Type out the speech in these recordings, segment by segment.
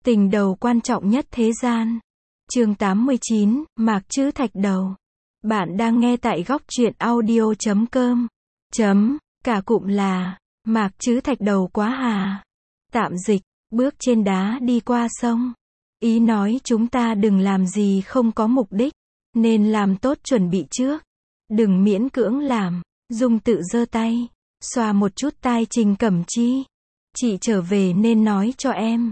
Tình đầu quan trọng nhất thế gian. Chương 89, Mạc Trữ Thạch Đầu. Bạn đang nghe tại góc truyện audio.com. Cả cụm là, Mạc Trữ Thạch Đầu quá hà. Tạm dịch, bước trên đá đi qua sông. Ý nói chúng ta đừng làm gì không có mục đích, nên làm tốt chuẩn bị trước. Đừng miễn cưỡng làm. Dung tự giơ tay, xoa một chút tai Trình Cẩm Chi. Chị trở về nên nói cho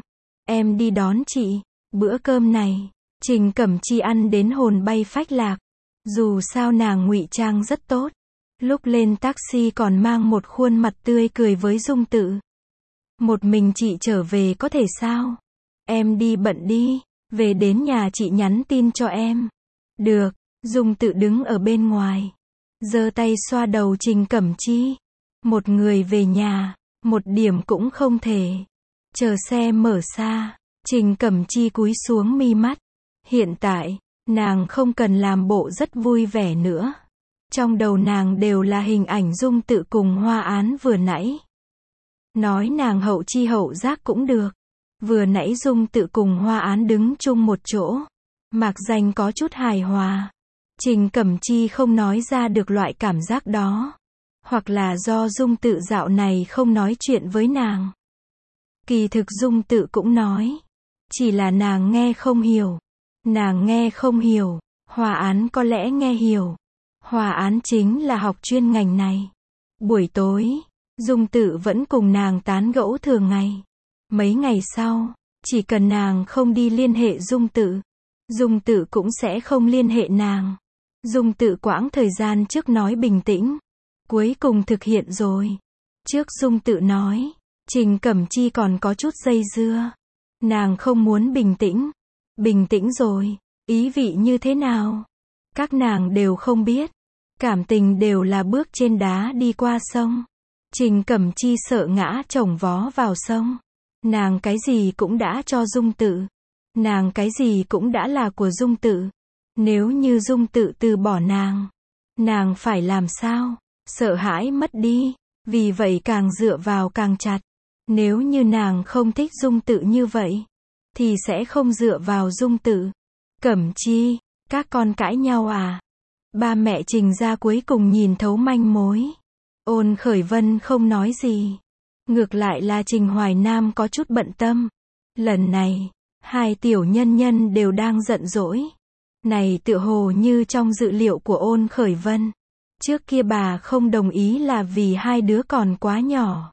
em đi đón chị. Bữa cơm này, Trình Cẩm Chi ăn đến hồn bay phách lạc. Dù sao nàng ngụy trang rất tốt. Lúc lên taxi còn mang một khuôn mặt tươi cười với Dung tự. Một mình chị trở về có thể sao? Em đi bận đi, về đến nhà chị nhắn tin cho em. Được, Dung tự đứng ở bên ngoài, giơ tay xoa đầu Trình Cẩm Chi. Một người về nhà, một điểm cũng không thể. Chờ xe mở xa, Trình Cẩm Chi cúi xuống mi mắt. Hiện tại, nàng không cần làm bộ rất vui vẻ nữa. Trong đầu nàng đều là hình ảnh Dung tự cùng Hoa Án vừa nãy. Nói nàng hậu chi hậu giác cũng được. Vừa nãy Dung tự cùng Hoa Án đứng chung một chỗ. Mạc Danh có chút hài hòa. Trình Cẩm Chi không nói ra được loại cảm giác đó. Hoặc là do Dung tự dạo này không nói chuyện với nàng. Kỳ thực Dung tự cũng nói. Chỉ là nàng nghe không hiểu. Nàng nghe không hiểu. Hoa Án có lẽ nghe hiểu. Hoa Án chính là học chuyên ngành này. Buổi tối, Dung tự vẫn cùng nàng tán gẫu thường ngày. Mấy ngày sau, chỉ cần nàng không đi liên hệ Dung tự cũng sẽ không liên hệ nàng. Dung tự quãng thời gian trước nói bình tĩnh, cuối cùng thực hiện rồi. Trước Dung tự nói, Trình Cẩm Chi còn có chút dây dưa. Nàng không muốn bình tĩnh. Bình tĩnh rồi, ý vị như thế nào? Các nàng đều không biết. Cảm tình đều là bước trên đá đi qua sông. Trình Cẩm Chi sợ ngã chồng vó vào sông. Nàng cái gì cũng đã cho Dung tự. Nàng cái gì cũng đã là của Dung tự. Nếu như Dung tự từ bỏ nàng phải làm sao? Sợ hãi mất đi, vì vậy càng dựa vào càng chặt. Nếu như nàng không thích Dung tự như vậy, thì sẽ không dựa vào Dung tự. Cẩm Chi, các con cãi nhau à? Ba mẹ Trình ra cuối cùng nhìn thấu manh mối. Ôn Khởi Vân không nói gì. Ngược lại là Trình Hoài Nam có chút bận tâm. Lần này, hai tiểu nhân nhân đều đang giận dỗi. Này tựa hồ như trong dự liệu của Ôn Khởi Vân. Trước kia bà không đồng ý là vì hai đứa còn quá nhỏ.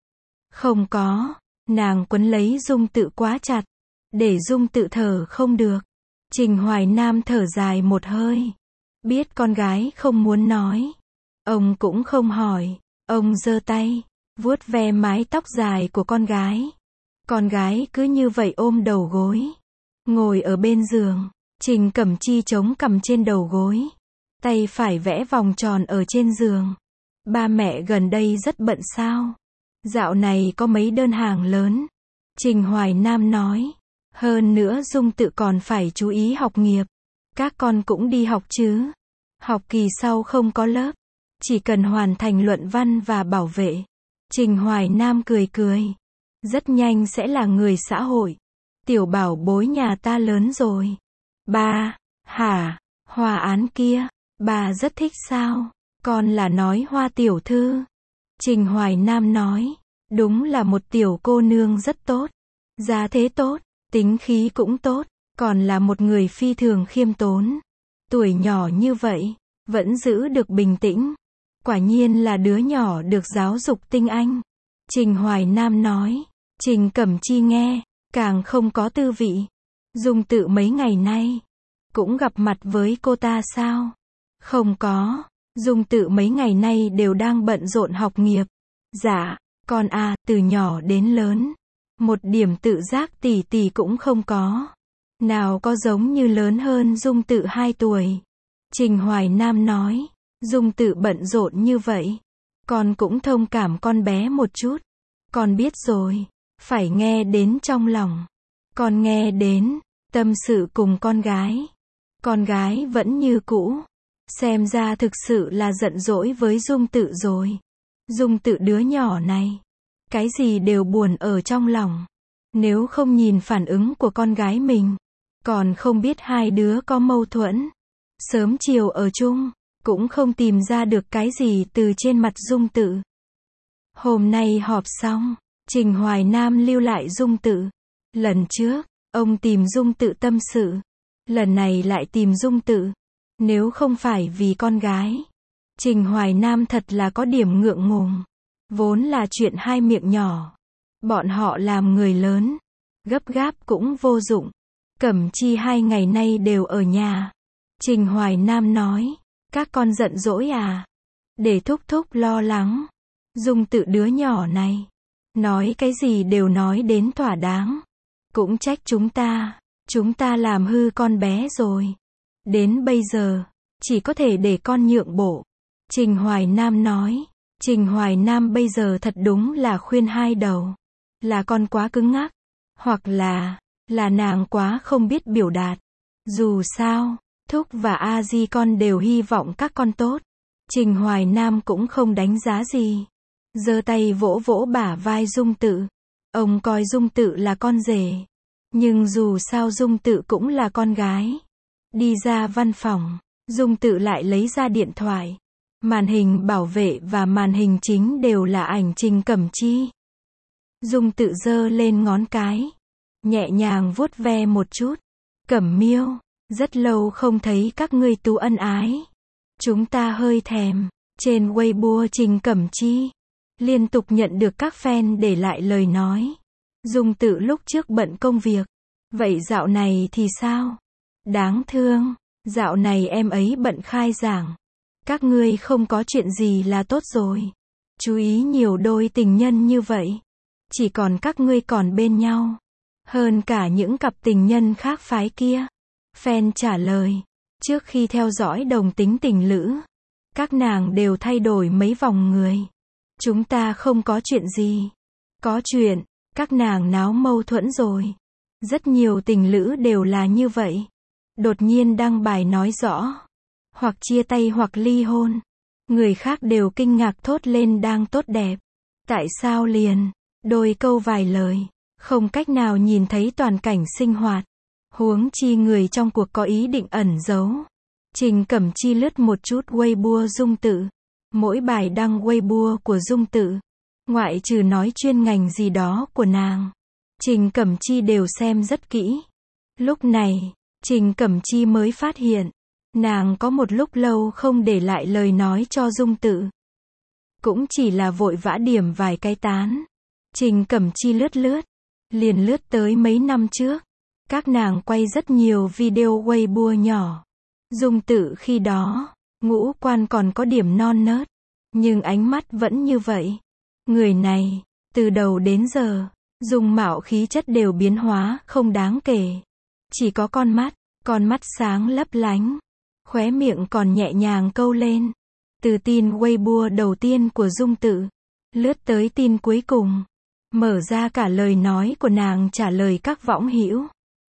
Không có, nàng quấn lấy Dung tự quá chặt, để Dung tự thở không được. Trình Hoài Nam thở dài một hơi. Biết con gái không muốn nói. Ông cũng không hỏi. Ông giơ tay, vuốt ve mái tóc dài của con gái. Con gái cứ như vậy ôm đầu gối. Ngồi ở bên giường, Trình Cẩm Chi chống cằm trên đầu gối. Tay phải vẽ vòng tròn ở trên giường. Ba mẹ gần đây rất bận sao? Dạo này có mấy đơn hàng lớn. Trình Hoài Nam nói. Hơn nữa Dung tự còn phải chú ý học nghiệp. Các con cũng đi học chứ? Học kỳ sau không có lớp. Chỉ cần hoàn thành luận văn và bảo vệ. Trình Hoài Nam cười cười. Rất nhanh sẽ là người xã hội. Tiểu bảo bối nhà ta lớn rồi. Ba, hả? Hoa Án kia, bà rất thích sao? Con là nói Hoa tiểu thư. Trình Hoài Nam nói. Đúng là một tiểu cô nương rất tốt. Gia thế tốt, tính khí cũng tốt. Còn là một người phi thường khiêm tốn. Tuổi nhỏ như vậy, vẫn giữ được bình tĩnh. Quả nhiên là đứa nhỏ được giáo dục tinh anh. Trình Hoài Nam nói. Trình Cẩm Chi nghe, càng không có tư vị. Dung tự mấy ngày nay, cũng gặp mặt với cô ta sao? Không có. Dung tự mấy ngày nay đều đang bận rộn học nghiệp. Dạ, con à, từ nhỏ đến lớn. Một điểm tự giác tỉ tỉ cũng không có. Nào có giống như lớn hơn Dung tự 2 tuổi. Trình Hoài Nam nói. Dung tự bận rộn như vậy. Con cũng thông cảm con bé một chút. Con biết rồi. Phải nghe đến trong lòng. Con nghe đến. Tâm sự cùng con gái. Con gái vẫn như cũ. Xem ra thực sự là giận dỗi với Dung tự rồi. Dung tự đứa nhỏ này. Cái gì đều buồn ở trong lòng. Nếu không nhìn phản ứng của con gái mình, còn không biết hai đứa có mâu thuẫn, sớm chiều ở chung, cũng không tìm ra được cái gì từ trên mặt Dung Tự. Hôm nay họp xong, Trình Hoài Nam lưu lại Dung Tự. Lần trước, ông tìm Dung Tự tâm sự. Lần này lại tìm Dung Tự. Nếu không phải vì con gái, Trình Hoài Nam thật là có điểm ngượng ngùng. Vốn là chuyện hai miệng nhỏ. Bọn họ làm người lớn, gấp gáp cũng vô dụng. Cẩm Chi 2 ngày nay đều ở nhà. Trình Hoài Nam nói, các con giận dỗi à? Để thúc thúc lo lắng. Dung Tự đứa nhỏ này, nói cái gì đều nói đến thỏa đáng. Cũng trách chúng ta làm hư con bé rồi. Đến bây giờ, chỉ có thể để con nhượng bộ. Trình Hoài Nam nói, Trình Hoài Nam bây giờ thật đúng là khuyên hai đầu. Là con quá cứng ngắc, hoặc là nàng quá không biết biểu đạt. Dù sao, Thúc và A Di con đều hy vọng các con tốt. Trình Hoài Nam cũng không đánh giá gì. Giơ tay vỗ vỗ bả vai Dung Tự. Ông coi Dung Tự là con rể. Nhưng dù sao Dung Tự cũng là con gái. Đi ra văn phòng, Dung Tự lại lấy ra điện thoại. Màn hình bảo vệ và màn hình chính đều là ảnh Trình Cẩm Chi. Dung Tự giơ lên ngón cái, nhẹ nhàng vuốt ve một chút. Cẩm Miêu, rất lâu không thấy các ngươi tú ân ái. Chúng ta hơi thèm. Trên Weibo Trình Cẩm Chi liên tục nhận được các fan để lại lời nói. Dung Tự lúc trước bận công việc. Vậy dạo này thì sao? Đáng thương. Dạo này em ấy bận khai giảng. Các ngươi không có chuyện gì là tốt rồi. Chú ý nhiều đôi tình nhân như vậy. Chỉ còn các ngươi còn bên nhau. Hơn cả những cặp tình nhân khác phái kia. Fan trả lời. Trước khi theo dõi đồng tính tình lữ, các nàng đều thay đổi mấy vòng người. Chúng ta không có chuyện gì. Có chuyện, các nàng náo mâu thuẫn rồi. Rất nhiều tình lữ đều là như vậy. Đột nhiên đăng bài nói rõ. Hoặc chia tay hoặc ly hôn. Người khác đều kinh ngạc thốt lên đang tốt đẹp. Tại sao liền? Đôi câu vài lời. Không cách nào nhìn thấy toàn cảnh sinh hoạt. Huống chi người trong cuộc có ý định ẩn giấu. Trình Cẩm Chi lướt một chút Weibo Dung Tự. Mỗi bài đăng Weibo của Dung Tự, ngoại trừ nói chuyên ngành gì đó của nàng, Trình Cẩm Chi đều xem rất kỹ. Lúc này, Trình Cẩm Chi mới phát hiện, nàng có một lúc lâu không để lại lời nói cho Dung Tự. Cũng chỉ là vội vã điểm vài cái tán. Trình Cẩm Chi lướt, liền lướt tới mấy năm trước. Các nàng quay rất nhiều video Weibo nhỏ. Dung Tự khi đó, ngũ quan còn có điểm non nớt, nhưng ánh mắt vẫn như vậy. Người này, từ đầu đến giờ, dung mạo khí chất đều biến hóa không đáng kể. Chỉ có con mắt sáng lấp lánh, khóe miệng còn nhẹ nhàng câu lên. Từ tin Weibo đầu tiên của Dung Tự, lướt tới tin cuối cùng, mở ra cả lời nói của nàng trả lời các võng hữu.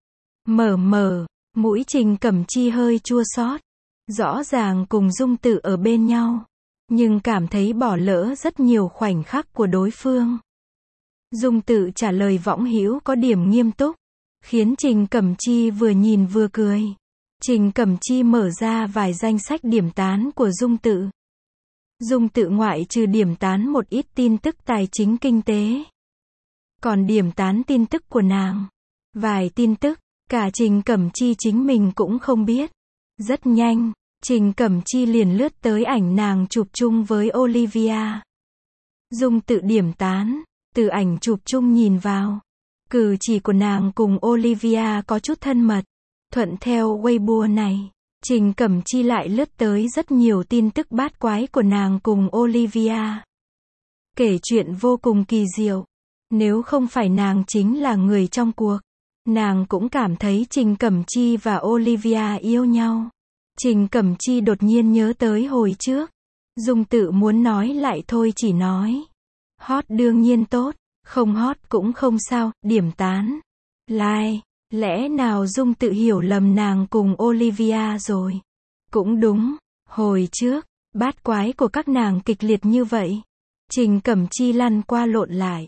Mũi Trình Cẩm Chi hơi chua xót. Rõ ràng cùng Dung Tự ở bên nhau, nhưng cảm thấy bỏ lỡ rất nhiều khoảnh khắc của đối phương. Dung Tự trả lời võng hữu có điểm nghiêm túc, khiến Trình Cẩm Chi vừa nhìn vừa cười. Trình Cẩm Chi mở ra vài danh sách điểm tán của Dung Tự. Dung Tự ngoại trừ điểm tán một ít tin tức tài chính kinh tế, còn điểm tán tin tức của nàng. Vài tin tức, cả Trình Cẩm Chi chính mình cũng không biết. Rất nhanh, Trình Cẩm Chi liền lướt tới ảnh nàng chụp chung với Olivia. Dung Tự điểm tán, từ ảnh chụp chung nhìn vào, cử chỉ của nàng cùng Olivia có chút thân mật. Thuận theo Weibo này, Trình Cẩm Chi lại lướt tới rất nhiều tin tức bát quái của nàng cùng Olivia. Kể chuyện vô cùng kỳ diệu. Nếu không phải nàng chính là người trong cuộc, nàng cũng cảm thấy Trình Cẩm Chi và Olivia yêu nhau. Trình Cẩm Chi đột nhiên nhớ tới hồi trước. Dung Tự muốn nói lại thôi chỉ nói. Hot đương nhiên tốt, không hot cũng không sao, điểm tán. Like, lẽ nào Dung Tự hiểu lầm nàng cùng Olivia rồi? Cũng đúng, hồi trước, bát quái của các nàng kịch liệt như vậy. Trình Cẩm Chi lăn qua lộn lại.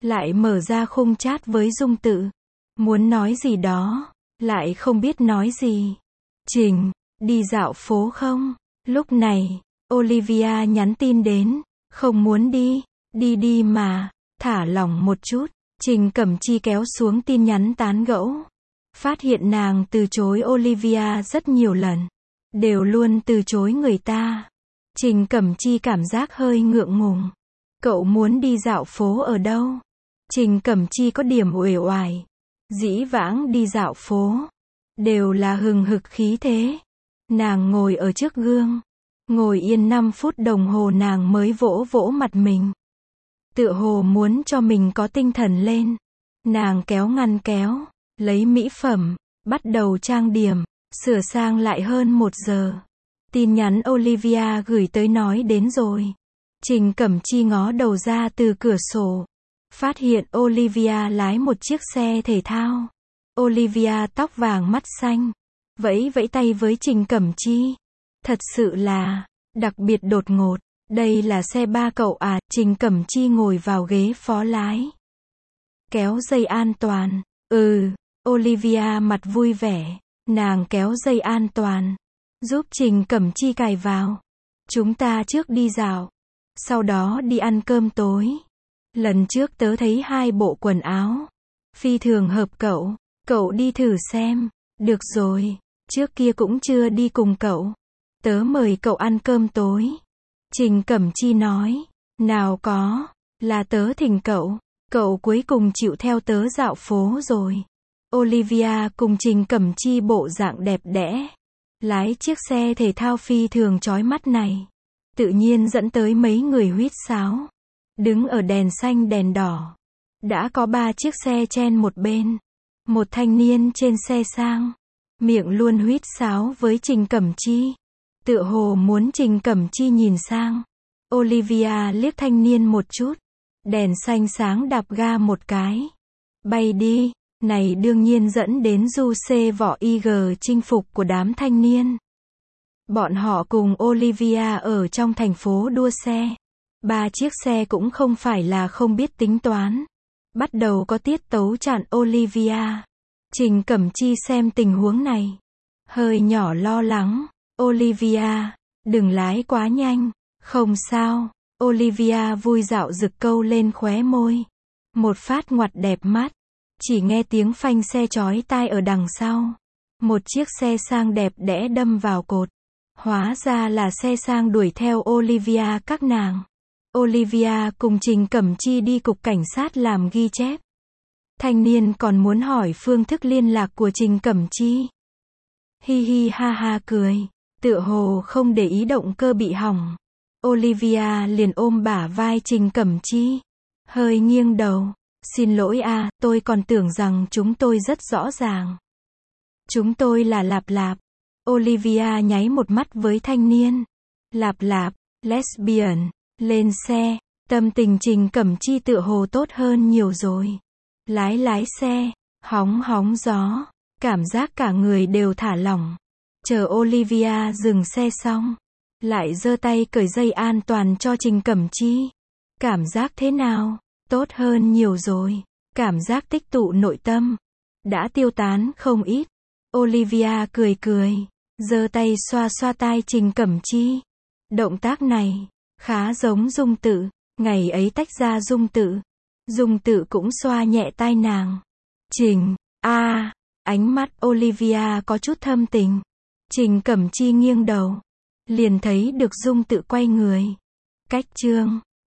lại mở ra khung chat với Dung Tự. Muốn nói gì đó, lại không biết nói gì. Trình, đi dạo phố không? Lúc này, Olivia nhắn tin đến, không muốn đi, đi mà, thả lỏng một chút. Trình Cẩm Chi kéo xuống tin nhắn tán gẫu. Phát hiện nàng từ chối Olivia rất nhiều lần. Đều luôn từ chối người ta. Trình Cẩm Chi cảm giác hơi ngượng ngùng. Cậu muốn đi dạo phố ở đâu? Trình Cẩm Chi có điểm uể oải. Dĩ vãng đi dạo phố, đều là hừng hực khí thế. Nàng ngồi ở trước gương. Ngồi yên 5 phút đồng hồ nàng mới vỗ vỗ mặt mình. Tựa hồ muốn cho mình có tinh thần lên. Nàng kéo ngăn kéo, lấy mỹ phẩm, bắt đầu trang điểm, sửa sang lại hơn 1 giờ. Tin nhắn Olivia gửi tới nói đến rồi. Trình Cẩm Chi ngó đầu ra từ cửa sổ. Phát hiện Olivia lái một chiếc xe thể thao. Olivia tóc vàng mắt xanh. Vẫy vẫy tay với Trình Cẩm Chi. Thật sự là, đặc biệt đột ngột. Đây là xe ba cậu à? Trình Cẩm Chi ngồi vào ghế phó lái. Kéo dây an toàn. Olivia mặt vui vẻ. Nàng kéo dây an toàn. Giúp Trình Cẩm Chi cài vào. Chúng ta trước đi dạo. Sau đó đi ăn cơm tối. Lần trước tớ thấy 2 bộ quần áo. Phi thường hợp cậu. Cậu đi thử xem. Được rồi. Trước kia cũng chưa đi cùng cậu. Tớ mời cậu ăn cơm tối. Trình Cẩm Chi nói. Nào có. Là tớ thỉnh cậu. Cậu cuối cùng chịu theo tớ dạo phố rồi. Olivia cùng Trình Cẩm Chi bộ dạng đẹp đẽ. Lái chiếc xe thể thao phi thường chói mắt này. Tự nhiên dẫn tới mấy người huýt sáo. Đứng ở đèn xanh đèn đỏ. Đã có 3 chiếc xe chen một bên. Một thanh niên trên xe sang. Miệng luôn huýt sáo với Trình Cẩm Chi. Tựa hồ muốn Trình Cẩm Chi nhìn sang. Olivia liếc thanh niên một chút. Đèn xanh sáng đạp ga một cái. Bay đi. Này đương nhiên dẫn đến du xê vỏ IG chinh phục của đám thanh niên. Bọn họ cùng Olivia ở trong thành phố đua xe. 3 chiếc xe cũng không phải là không biết tính toán. Bắt đầu có tiết tấu chặn Olivia. Trình Cẩm Chi xem tình huống này. Hơi nhỏ lo lắng. Olivia, đừng lái quá nhanh. Không sao. Olivia vui dạo rực câu lên khóe môi. Một phát ngoặt đẹp mắt. Chỉ nghe tiếng phanh xe chói tai ở đằng sau. Một chiếc xe sang đẹp đẽ đâm vào cột. Hóa ra là xe sang đuổi theo Olivia các nàng. Olivia cùng Trình Cẩm Chi đi cục cảnh sát làm ghi chép. Thanh niên còn muốn hỏi phương thức liên lạc của Trình Cẩm Chi. Hi hi ha ha cười. Tựa hồ không để ý động cơ bị hỏng. Olivia liền ôm bả vai Trình Cẩm Chi. Hơi nghiêng đầu. Xin lỗi a, tôi còn tưởng rằng chúng tôi rất rõ ràng. Chúng tôi là Lạp Lạp. Olivia nháy một mắt với thanh niên. Lạp Lạp, lesbian, lên xe. Tâm tình Trình Cẩm Chi tựa hồ tốt hơn nhiều rồi. Lái xe, hóng gió. Cảm giác cả người đều thả lỏng. Chờ Olivia dừng xe xong. Lại giơ tay cởi dây an toàn cho Trình Cẩm Chi. Cảm giác thế nào? Tốt hơn nhiều rồi. Cảm giác tích tụ nội tâm đã tiêu tán không ít. Olivia cười. Giơ tay xoa xoa tai Trình Cẩm Chi. Động tác này khá giống Dung Tự. Ngày ấy tách ra Dung Tự. Dung Tự cũng xoa nhẹ tai nàng. Trình, ánh mắt Olivia có chút thâm tình. Trình Cẩm Chi nghiêng đầu. Liền thấy được Dung Tự quay người. Cách chương